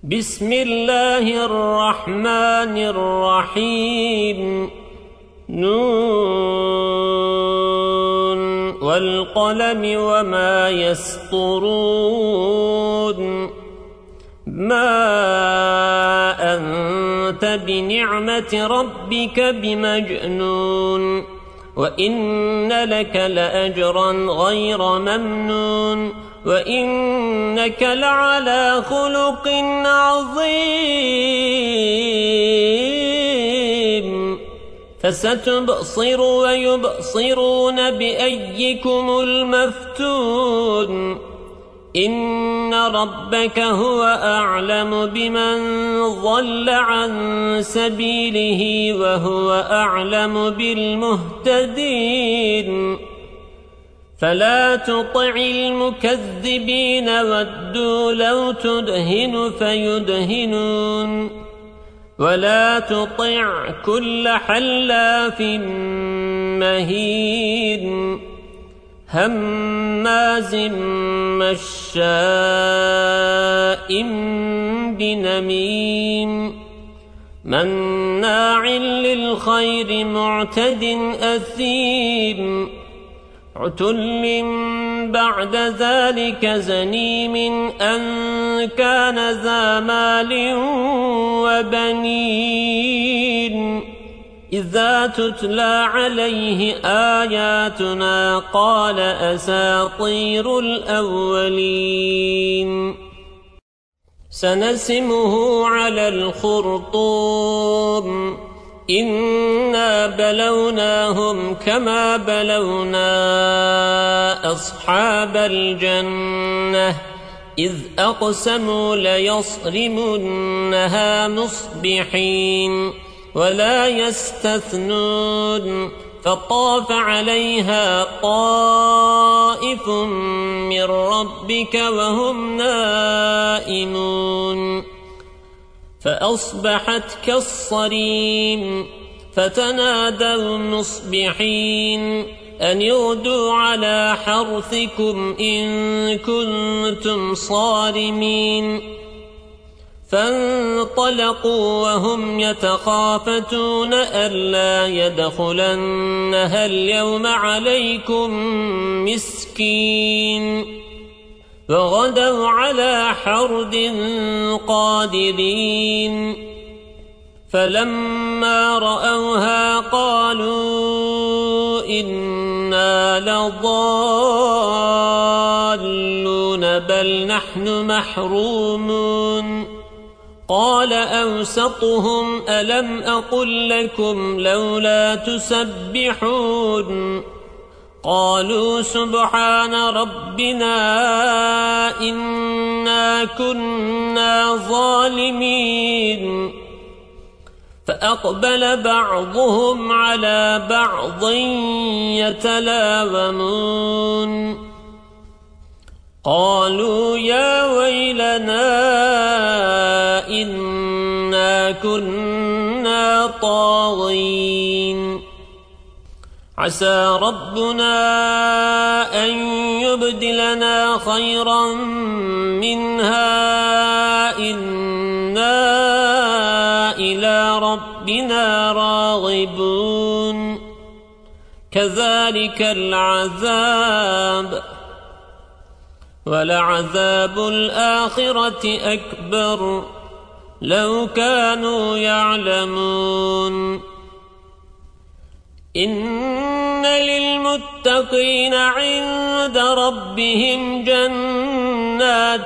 بسم الله الرحمن الرحيم نون والقلم وما يسطرون ما أنت بنعمة ربك بمجنون وإن لك لأجرا غير ممنون وإنك لعلى خلق عظيم فستبصر ويبصرون بأيكم المفتون إن ربك هو أعلم بمن ضل عن سبيله وهو أعلم بالمهتدين فلا تطع المكذبين ودوا لو تدهن فيدهنون ولا تطع كل حلاف مهين هماز مشاء بنميم مناع للخير معتد أثيم عتل بعد ذلك زنيم أن كان ذا مال وبنين إذا تتلى عليه آياتنا قال أساطير الأولين سنسمه على الخرطوم إنا بلوناهم كما بلونا أصحاب الجنة إذ أقسموا ليصرمنها مصبحين ولا يستثنون فطاف عليها طائف من ربك وهم نائمون فأصبحت كالصريم فتنادوا مصبحين أن يغدوا على حرثكم إن كنتم صارمين فانطلقوا وهم يتخافتون ألا يدخلنها اليوم عليكم مسكين وغدوا على حرد قادرين فلما رأوها قالوا إنا لضالون بل نحن محرومون قال أوسطهم ألم أقل لكم لولا تسبحون قالوا سبحان ربنا إنا كنا ظالمين فأقبل بعضهم على بعض يتلاومون قالوا يا ويلنا إنا كنا طاغين عسى ربنا أن يبدلنا خيرا منها إنا إلى ربنا راغبون كذلك العذاب ولعذاب الآخرة أكبر لو كانوا يعلمون إن للمتقين عند ربهم جنات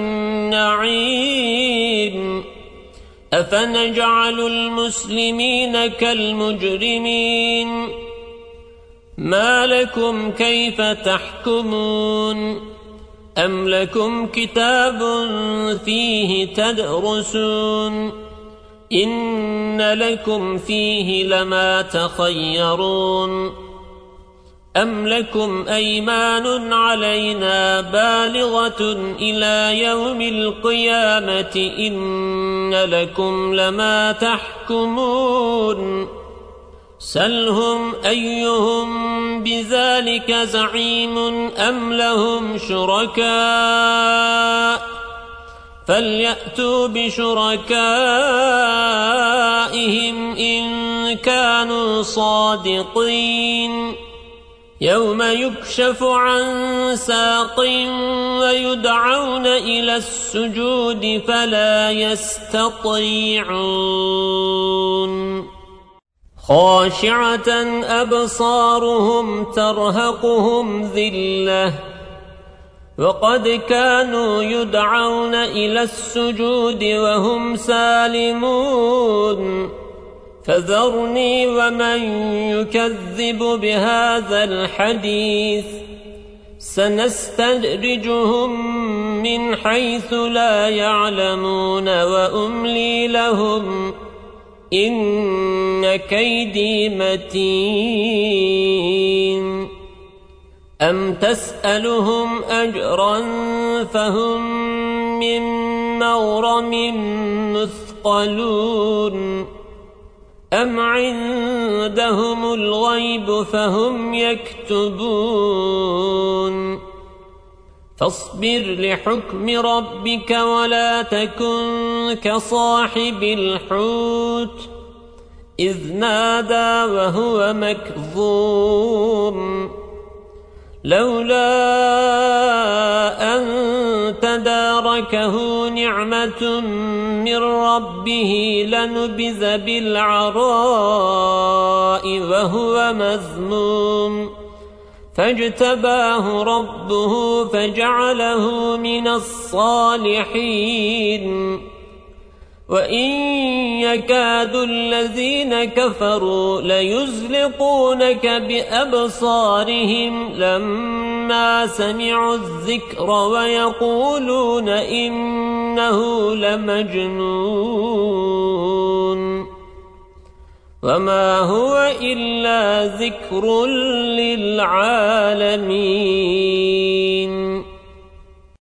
النعيم أفنجعل المسلمين كالمجرمين ما لكم كيف تحكمون أم لكم كتاب فيه تدرسون إن لكم فيه لما تخيرون أم لكم أيمان علينا بالغة إلى يوم القيامة إن لكم لما تحكمون سلهم أيهم بذلك زعيم أم لهم شركاء فليأتوا بشركائهم إن كانوا صادقين يوم يكشف عن ساق ويدعون إلى السجود فلا يستطيعون خاشعة أبصارهم ترهقهم ذلة وقد كانوا يدعون إلى السجود وهم سالمون فذرني ومن يكذب بهذا الحديث سنستدرجهم من حيث لا يعلمون وأملي لهم إن كيدي متين أم تسألهم أجرا فهم من مغرم مثقلون أم عندهم الغيب فهم يكتبون فاصبر لحكم ربك ولا تكن كصاحب الحوت إذ نادى وهو مكظوم لولا أن تداركه نعمة من ربه لنبذ بالعراء وهو مذموم فاجتباه ربه فجعله من الصالحين وإن يكاد الذين كفروا ليزلقونك بأبصارهم لما سمعوا الذكر ويقولون إنه لمجنون وما هو إلا ذكر للعالمين